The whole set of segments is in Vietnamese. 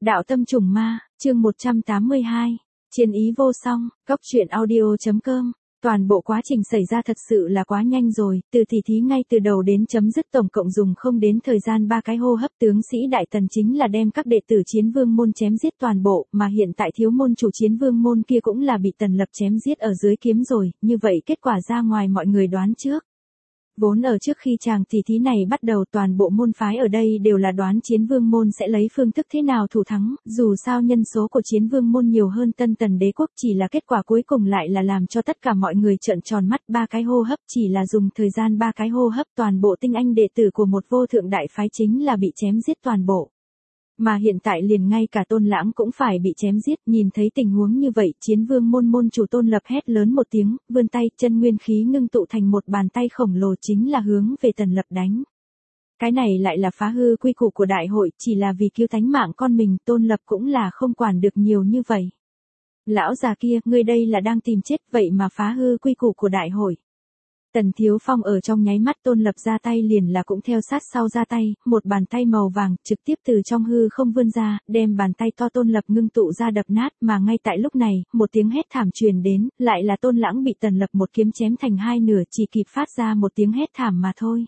Đạo tâm trùng ma, chương 182. Chiến ý vô song, góc truyện audio.com. Toàn bộ quá trình xảy ra thật sự là quá nhanh rồi, từ tỉ thí ngay từ đầu đến chấm dứt tổng cộng dùng không đến thời gian 3 cái hô hấp. Tướng sĩ Đại Tần chính là đem các đệ tử Chiến Vương môn chém giết toàn bộ, mà hiện tại thiếu môn chủ Chiến Vương môn kia cũng là bị Tần Lập chém giết ở dưới kiếm rồi, như vậy kết quả ra ngoài mọi người đoán trước. Vốn ở trước khi chàng tỉ thí này bắt đầu toàn bộ môn phái ở đây đều là đoán Chiến Vương môn sẽ lấy phương thức thế nào thủ thắng, dù sao nhân số của Chiến Vương môn nhiều hơn Tân Tần đế quốc, chỉ là kết quả cuối cùng lại là làm cho tất cả mọi người trợn tròn mắt. 3 cái hô hấp, chỉ là dùng thời gian 3 cái hô hấp toàn bộ tinh anh đệ tử của một vô thượng đại phái chính là bị chém giết toàn bộ. Mà hiện tại liền ngay cả Tôn Lãng cũng phải bị chém giết. Nhìn thấy tình huống như vậy, Chiến Vương môn môn chủ Tôn Lập hét lớn một tiếng, vươn tay, chân nguyên khí ngưng tụ thành một bàn tay khổng lồ chính là hướng về Tần Lập đánh. Cái này lại là phá hư quy củ của đại hội, chỉ là vì cứu tánh mạng con mình, Tôn Lập cũng là không quản được nhiều như vậy. Lão già kia, ngươi đây là đang tìm chết vậy mà phá hư quy củ của đại hội. Tần Thiếu Phong ở trong nháy mắt Tôn Lập ra tay liền là cũng theo sát sau ra tay, một bàn tay màu vàng trực tiếp từ trong hư không vươn ra, đem bàn tay to Tôn Lập ngưng tụ ra đập nát. Mà ngay tại lúc này, một tiếng hét thảm truyền đến, lại là Tôn Lãng bị Tần Lập một kiếm chém thành hai nửa, chỉ kịp phát ra một tiếng hét thảm mà thôi.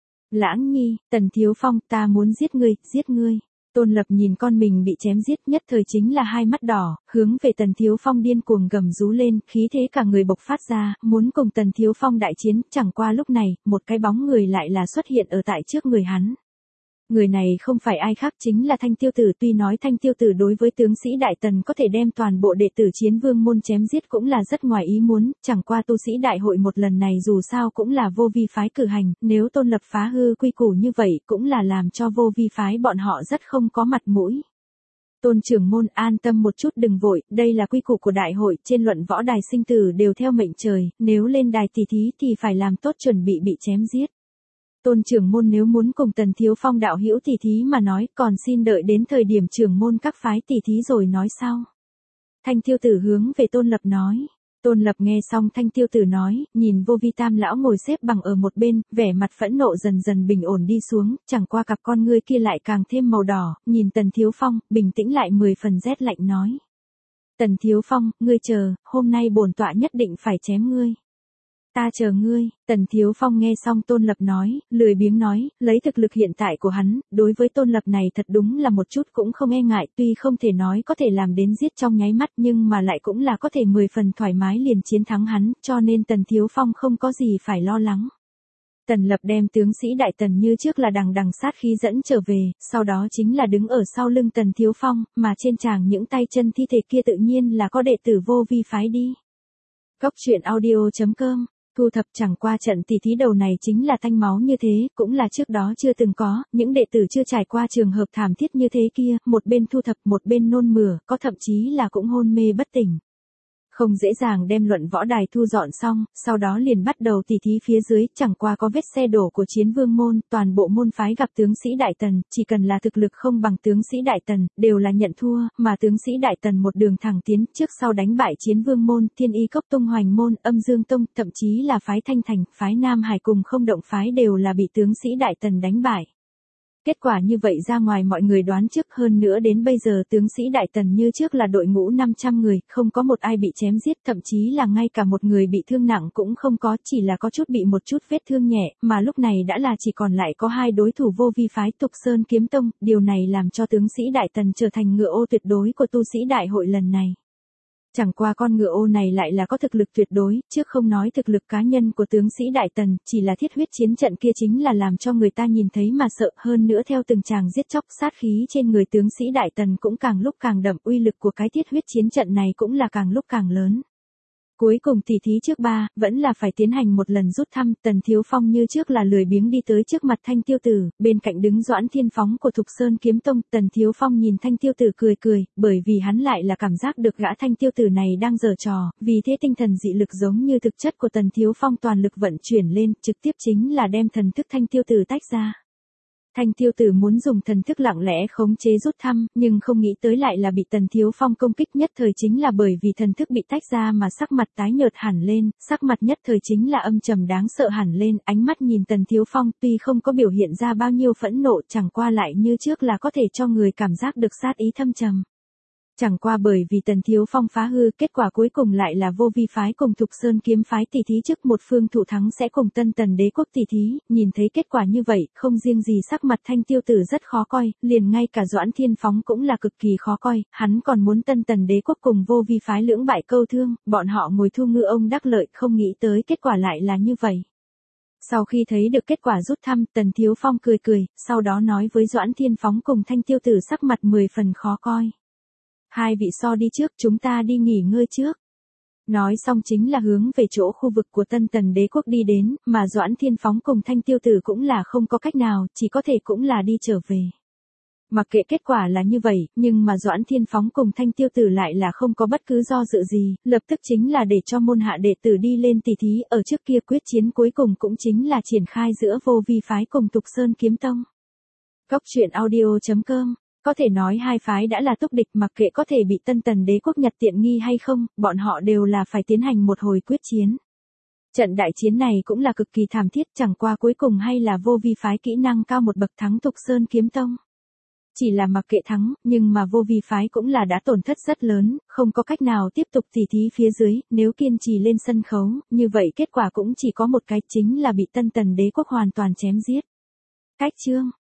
Lãng Nhi, Tần Thiếu Phong, ta muốn giết ngươi, giết ngươi. Tôn Lập nhìn con mình bị chém giết, nhất thời chính là hai mắt đỏ, hướng về Tần Thiếu Phong điên cuồng gầm rú lên, khí thế cả người bộc phát ra, muốn cùng Tần Thiếu Phong đại chiến. Chẳng qua lúc này, một cái bóng người lại là xuất hiện ở tại trước người hắn. Người này không phải ai khác chính là Thanh Tiêu Tử. Tuy nói Thanh Tiêu Tử đối với tướng sĩ Đại Tần có thể đem toàn bộ đệ tử Chiến Vương môn chém giết cũng là rất ngoài ý muốn, chẳng qua tu sĩ đại hội một lần này dù sao cũng là vô vi phái cử hành, nếu Tôn Lập phá hư quy củ như vậy cũng là làm cho vô vi phái bọn họ rất không có mặt mũi. Tôn trưởng môn, an tâm một chút, đừng vội, đây là quy củ của đại hội, trên luận võ đài sinh tử đều theo mệnh trời, nếu lên đài tỉ thí thì phải làm tốt chuẩn bị chém giết. Tôn trưởng môn nếu muốn cùng Tần Thiếu Phong đạo hữu tỉ thí mà nói, còn xin đợi đến thời điểm trưởng môn các phái tỉ thí rồi nói sau. Thanh Tiêu Tử hướng về Tôn Lập nói. Tôn Lập nghe xong Thanh Tiêu Tử nói, nhìn Vô Vi Tam lão ngồi xếp bằng ở một bên, vẻ mặt phẫn nộ dần dần bình ổn đi xuống, chẳng qua cặp con ngươi kia lại càng thêm màu đỏ, nhìn Tần Thiếu Phong, bình tĩnh lại 10 phần rét lạnh nói. Tần Thiếu Phong, ngươi chờ, hôm nay bổn tọa nhất định phải chém ngươi. Ta chờ ngươi. Tần Thiếu Phong nghe xong Tôn Lập nói, lười biếng nói, lấy thực lực hiện tại của hắn, đối với Tôn Lập này thật đúng là một chút cũng không e ngại, tuy không thể nói có thể làm đến giết trong nháy mắt nhưng mà lại cũng là có thể 10 phần thoải mái liền chiến thắng hắn, cho nên Tần Thiếu Phong không có gì phải lo lắng. Tần Lập đem tướng sĩ Đại Tần như trước là đằng đằng sát khí dẫn trở về, sau đó chính là đứng ở sau lưng Tần Thiếu Phong, mà trên tràng những tay chân thi thể kia tự nhiên là có đệ tử vô vi phái đi. Góc truyện audio.com. Thu thập. Chẳng qua trận tỉ thí đầu này chính là tanh máu như thế, cũng là trước đó chưa từng có, những đệ tử chưa trải qua trường hợp thảm thiết như thế kia, một bên thu thập một bên nôn mửa, có thậm chí là cũng hôn mê bất tỉnh. Không dễ dàng đem luận võ đài thu dọn xong, sau đó liền bắt đầu tỉ thí phía dưới, chẳng qua có vết xe đổ của Chiến Vương môn, toàn bộ môn phái gặp tướng sĩ Đại Tần, chỉ cần là thực lực không bằng tướng sĩ Đại Tần, đều là nhận thua, mà tướng sĩ Đại Tần một đường thẳng tiến, trước sau đánh bại Chiến Vương môn, Thiên Y Cốc Tung Hoành môn, Âm Dương Tông, thậm chí là phái Thanh Thành, phái Nam Hải cùng Không Động phái đều là bị tướng sĩ Đại Tần đánh bại. Kết quả như vậy ra ngoài mọi người đoán trước, hơn nữa đến bây giờ tướng sĩ Đại Tần như trước là đội ngũ 500 người, không có một ai bị chém giết, thậm chí là ngay cả một người bị thương nặng cũng không có, chỉ là có chút bị một chút vết thương nhẹ, mà lúc này đã là chỉ còn lại có hai đối thủ vô vi phái Tục Sơn Kiếm Tông, điều này làm cho tướng sĩ Đại Tần trở thành ngựa ô tuyệt đối của tu sĩ đại hội lần này. Chẳng qua con ngựa ô này lại là có thực lực tuyệt đối, trước không nói thực lực cá nhân của tướng sĩ Đại Tần, chỉ là thiết huyết chiến trận kia chính là làm cho người ta nhìn thấy mà sợ, hơn nữa theo từng tràng giết chóc sát khí trên người tướng sĩ Đại Tần cũng càng lúc càng đậm, uy lực của cái thiết huyết chiến trận này cũng là càng lúc càng lớn. Cuối cùng tỉ thí trước 3, vẫn là phải tiến hành một lần rút thăm, Tần Thiếu Phong như trước là lười biếng đi tới trước mặt Thanh Tiêu Tử, bên cạnh đứng Doãn Thiên Phóng của Thục Sơn Kiếm Tông, Tần Thiếu Phong nhìn Thanh Tiêu Tử cười cười, bởi vì hắn lại là cảm giác được gã Thanh Tiêu Tử này đang giở trò, vì thế tinh thần dị lực giống như thực chất của Tần Thiếu Phong toàn lực vận chuyển lên, trực tiếp chính là đem thần thức Thanh Tiêu Tử tách ra. Thanh Tiêu Tử muốn dùng thần thức lặng lẽ khống chế rút thăm, nhưng không nghĩ tới lại là bị Tần Thiếu Phong công kích, nhất thời chính là bởi vì thần thức bị tách ra mà sắc mặt tái nhợt hẳn lên, sắc mặt nhất thời chính là âm trầm đáng sợ hẳn lên, ánh mắt nhìn Tần Thiếu Phong tuy không có biểu hiện ra bao nhiêu phẫn nộ, chẳng qua lại như trước là có thể cho người cảm giác được sát ý thâm trầm. Chẳng qua bởi vì Tần Thiếu Phong phá hư, kết quả cuối cùng lại là Vô Vi phái cùng Thục Sơn kiếm phái tỷ thí trước một phương thủ thắng sẽ cùng Tân Tần Đế quốc tỷ thí, nhìn thấy kết quả như vậy, không riêng gì sắc mặt Thanh Tiêu Tử rất khó coi, liền ngay cả Doãn Thiên Phóng cũng là cực kỳ khó coi, hắn còn muốn Tân Tần Đế quốc cùng Vô Vi phái lưỡng bại câu thương, bọn họ ngồi thu ngư ông đắc lợi, không nghĩ tới kết quả lại là như vậy. Sau khi thấy được kết quả rút thăm, Tần Thiếu Phong cười cười, sau đó nói với Doãn Thiên Phóng cùng Thanh Tiêu Tử sắc mặt 10 phần khó coi. Hai vị so đi trước, chúng ta đi nghỉ ngơi trước. Nói xong chính là hướng về chỗ khu vực của Tân Tần Đế quốc đi đến, mà Doãn Thiên Phóng cùng Thanh Tiêu Tử cũng là không có cách nào, chỉ có thể cũng là đi trở về. Mặc kệ kết quả là như vậy, nhưng mà Doãn Thiên Phóng cùng Thanh Tiêu Tử lại là không có bất cứ do dự gì, lập tức chính là để cho môn hạ đệ tử đi lên tỷ thí, ở trước kia quyết chiến cuối cùng cũng chính là triển khai giữa Vô Vi phái cùng Thục Sơn kiếm tông. Cốc truyện audio.com. Có thể nói hai phái đã là túc địch, mặc kệ có thể bị Tân Tần Đế quốc nhặt tiện nghi hay không, bọn họ đều là phải tiến hành một hồi quyết chiến. Trận đại chiến này cũng là cực kỳ thảm thiết, chẳng qua cuối cùng hay là Vô Vi phái kỹ năng cao một bậc thắng Thục Sơn kiếm tông. Chỉ là mặc kệ thắng, nhưng mà Vô Vi phái cũng là đã tổn thất rất lớn, không có cách nào tiếp tục tỉ thí phía dưới, nếu kiên trì lên sân khấu, như vậy kết quả cũng chỉ có một cái, chính là bị Tân Tần Đế quốc hoàn toàn chém giết. Cách chương